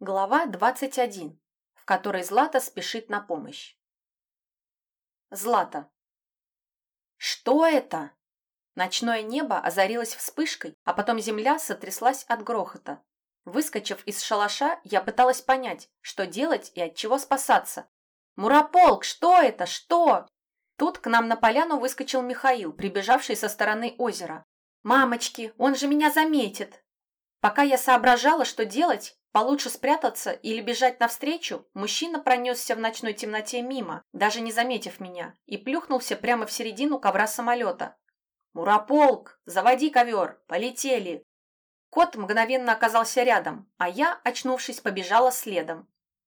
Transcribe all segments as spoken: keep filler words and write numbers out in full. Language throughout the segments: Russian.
Глава двадцать один, в которой Злата спешит на помощь. Злата. Что это? Ночное небо озарилось вспышкой, а потом земля сотряслась от грохота. Выскочив из шалаша, я пыталась понять, что делать и от чего спасаться. «Мурополк, что это? Что?» Тут к нам на поляну выскочил Михаил, прибежавший со стороны озера. «Мамочки, он же меня заметит!» Пока я соображала, что делать, получше спрятаться или бежать навстречу, мужчина пронесся в ночной темноте мимо, даже не заметив меня, и плюхнулся прямо в середину ковра самолета. «Мурополк, заводи ковер, полетели!» Кот мгновенно оказался рядом, а я, очнувшись, побежала следом.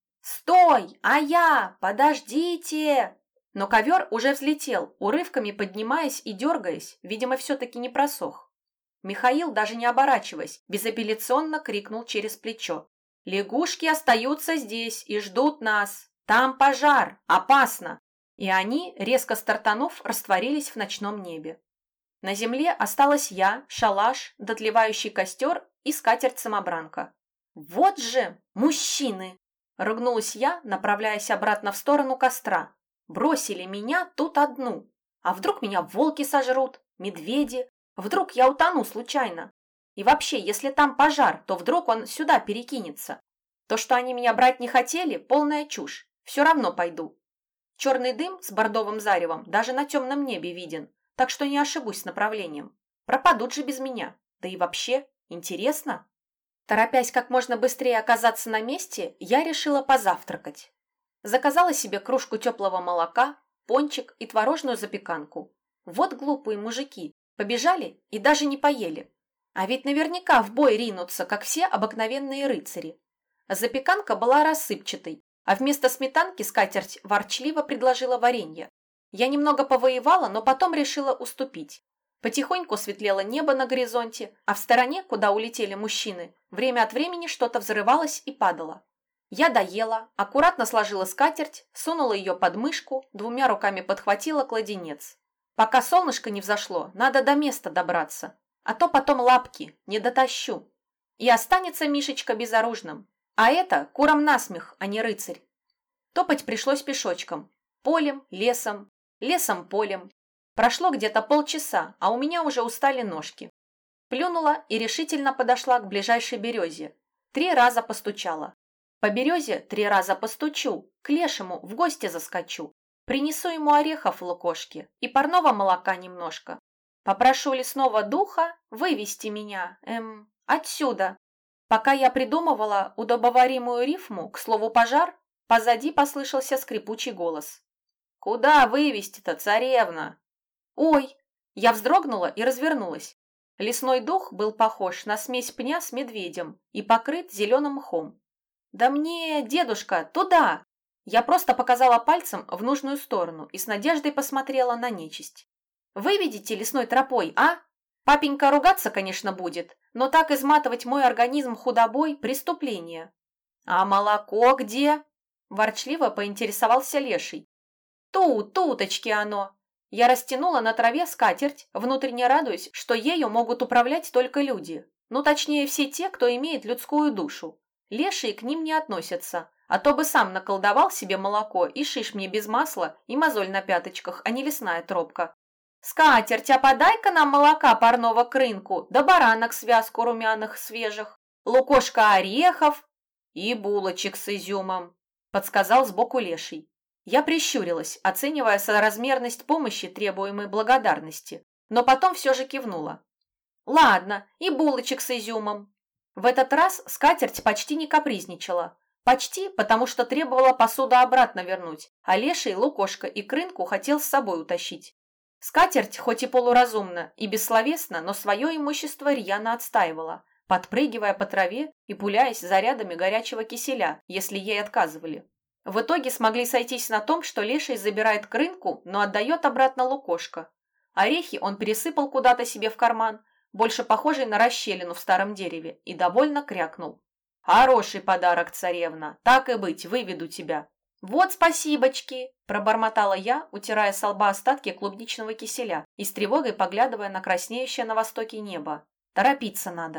«Стой! А я! Подождите!» Но ковер уже взлетел, урывками поднимаясь и дергаясь, видимо, все-таки не просох. Михаил, даже не оборачиваясь, безапелляционно крикнул через плечо. «Лягушки остаются здесь и ждут нас! Там пожар! Опасно!» И они, резко стартанув, растворились в ночном небе. На земле осталась я, шалаш, дотлевающий костер и скатерть-самобранка. «Вот же мужчины!» – ругнулась я, направляясь обратно в сторону костра. «Бросили меня тут одну. А вдруг меня волки сожрут, медведи? Вдруг я утону случайно? И вообще, если там пожар, то вдруг он сюда перекинется? То, что они меня брать не хотели, полная чушь. Все равно пойду. Черный дым с бордовым заревом даже на темном небе виден, так что не ошибусь с направлением. Пропадут же без меня. Да и вообще, интересно». Торопясь как можно быстрее оказаться на месте, я решила позавтракать. Заказала себе кружку теплого молока, пончик и творожную запеканку. Вот глупые мужики. Побежали и даже не поели. А ведь наверняка в бой ринутся, как все обыкновенные рыцари. Запеканка была рассыпчатой, а вместо сметанки скатерть ворчливо предложила варенье. Я немного повоевала, но потом решила уступить. Потихоньку светлело небо на горизонте, а в стороне, куда улетели мужчины, время от времени что-то взрывалось и падало. Я доела, аккуратно сложила скатерть, сунула ее под мышку, двумя руками подхватила кладенец. Пока солнышко не взошло, надо до места добраться, а то потом лапки не дотащу. И останется Мишечка безоружным. А это курам насмех, а не рыцарь. Топать пришлось пешочком. Полем, лесом, лесом, полем. Прошло где-то полчаса, а у меня уже устали ножки. Плюнула и решительно подошла к ближайшей березе. Три раза постучала. По березе три раза постучу, к лешему в гости заскочу. Принесу ему орехов в лукошке и парного молока немножко. Попрошу лесного духа вывести меня, эм, отсюда. Пока я придумывала удобоваримую рифму, к слову пожар, позади послышался скрипучий голос. «Куда вывести-то, царевна?» «Ой!» Я вздрогнула и развернулась. Лесной дух был похож на смесь пня с медведем и покрыт зеленым мхом. «Да мне, дедушка, туда!» Я просто показала пальцем в нужную сторону и с надеждой посмотрела на нечисть. «Выведите лесной тропой, а? Папенька ругаться, конечно, будет, но так изматывать мой организм худобой – преступление». «А молоко где?» – ворчливо поинтересовался леший. «Тут, туточки оно!» Я растянула на траве скатерть, внутренне радуясь, что ею могут управлять только люди. Ну, точнее, все те, кто имеет людскую душу. Лешие к ним не относятся, а то бы сам наколдовал себе молоко и шиш мне без масла и мозоль на пяточках, а не лесная тропка. «Скатерть, а подай-ка нам молока парного к рынку, да баранок связку румяных свежих, лукошка орехов и булочек с изюмом», – подсказал сбоку леший. Я прищурилась, оценивая соразмерность помощи, требуемой благодарности, но потом все же кивнула. «Ладно, и булочек с изюмом». В этот раз скатерть почти не капризничала. Почти, потому что требовала посуду обратно вернуть, а леший лукошко и крынку хотел с собой утащить. Скатерть, хоть и полуразумно и бессловесно, но свое имущество рьяно отстаивала, подпрыгивая по траве и пуляясь зарядами горячего киселя, если ей отказывали. В итоге смогли сойтись на том, что леший забирает крынку, но отдает обратно лукошко. Орехи он пересыпал куда-то себе в карман, больше похожий на расщелину в старом дереве, и довольно крякнул. «Хороший подарок, царевна, так и быть, выведу тебя». «Вот спасибочки!» – пробормотала я, утирая со лба остатки клубничного киселя и с тревогой поглядывая на краснеющее на востоке небо. «Торопиться надо».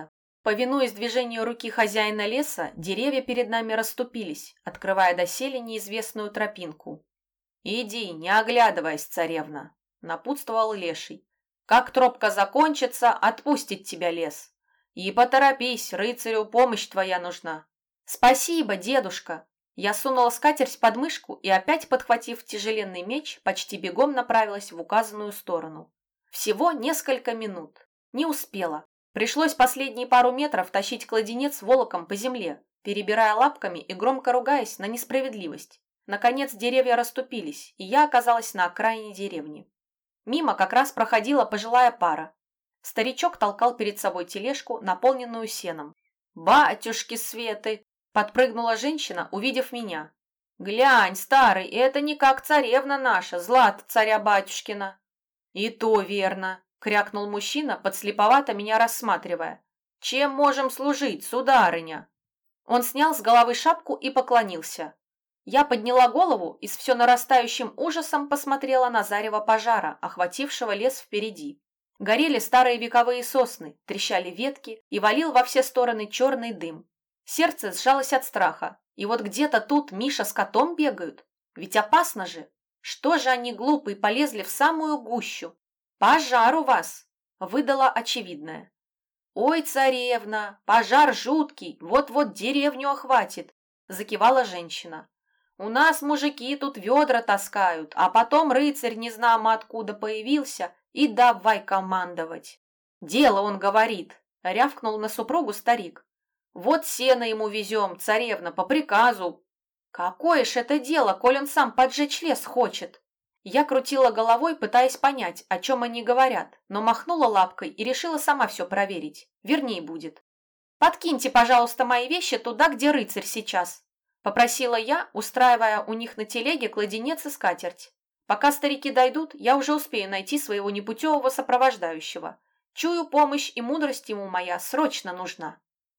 Повинуясь движению руки хозяина леса, деревья перед нами расступились, открывая доселе неизвестную тропинку. «Иди, не оглядываясь, царевна», — напутствовал леший. «Как тропка закончится, отпустит тебя лес. И поторопись, рыцарю помощь твоя нужна». «Спасибо, дедушка!» Я сунула скатерть под мышку и, опять подхватив тяжеленный меч, почти бегом направилась в указанную сторону. Всего несколько минут. Не успела. Пришлось последние пару метров тащить кладенец волоком по земле, перебирая лапками и громко ругаясь на несправедливость. Наконец деревья расступились, и я оказалась на окраине деревни. Мимо как раз проходила пожилая пара. Старичок толкал перед собой тележку, наполненную сеном. «Батюшки Светы!» — подпрыгнула женщина, увидев меня. «Глянь, старый, это не как царевна наша, Злата царя-батюшкина». «И то верно!» — крякнул мужчина, подслеповато меня рассматривая. «Чем можем служить, сударыня?» Он снял с головы шапку и поклонился. Я подняла голову и с все нарастающим ужасом посмотрела на зарево пожара, охватившего лес впереди. Горели старые вековые сосны, трещали ветки и валил во все стороны черный дым. Сердце сжалось от страха. И вот где-то тут Миша с котом бегают. Ведь опасно же. Что же они, глупые, полезли в самую гущу? «Пожар у вас!» — выдала очевидное. «Ой, царевна, пожар жуткий, вот-вот деревню охватит!» — закивала женщина. «У нас мужики тут ведра таскают, а потом рыцарь незнамо откуда появился и давай командовать». «Дело, он говорит», — рявкнул на супругу старик. «Вот сено ему везем, царевна, по приказу». «Какое ж это дело, коль он сам поджечь лес хочет?» Я крутила головой, пытаясь понять, о чем они говорят, но махнула лапкой и решила сама все проверить. Вернее будет. «Подкиньте, пожалуйста, мои вещи туда, где рыцарь сейчас», — попросила я, устраивая у них на телеге кладенец и скатерть. «Пока старики дойдут, я уже успею найти своего непутевого сопровождающего. Чую, помощь и мудрость ему моя срочно нужна».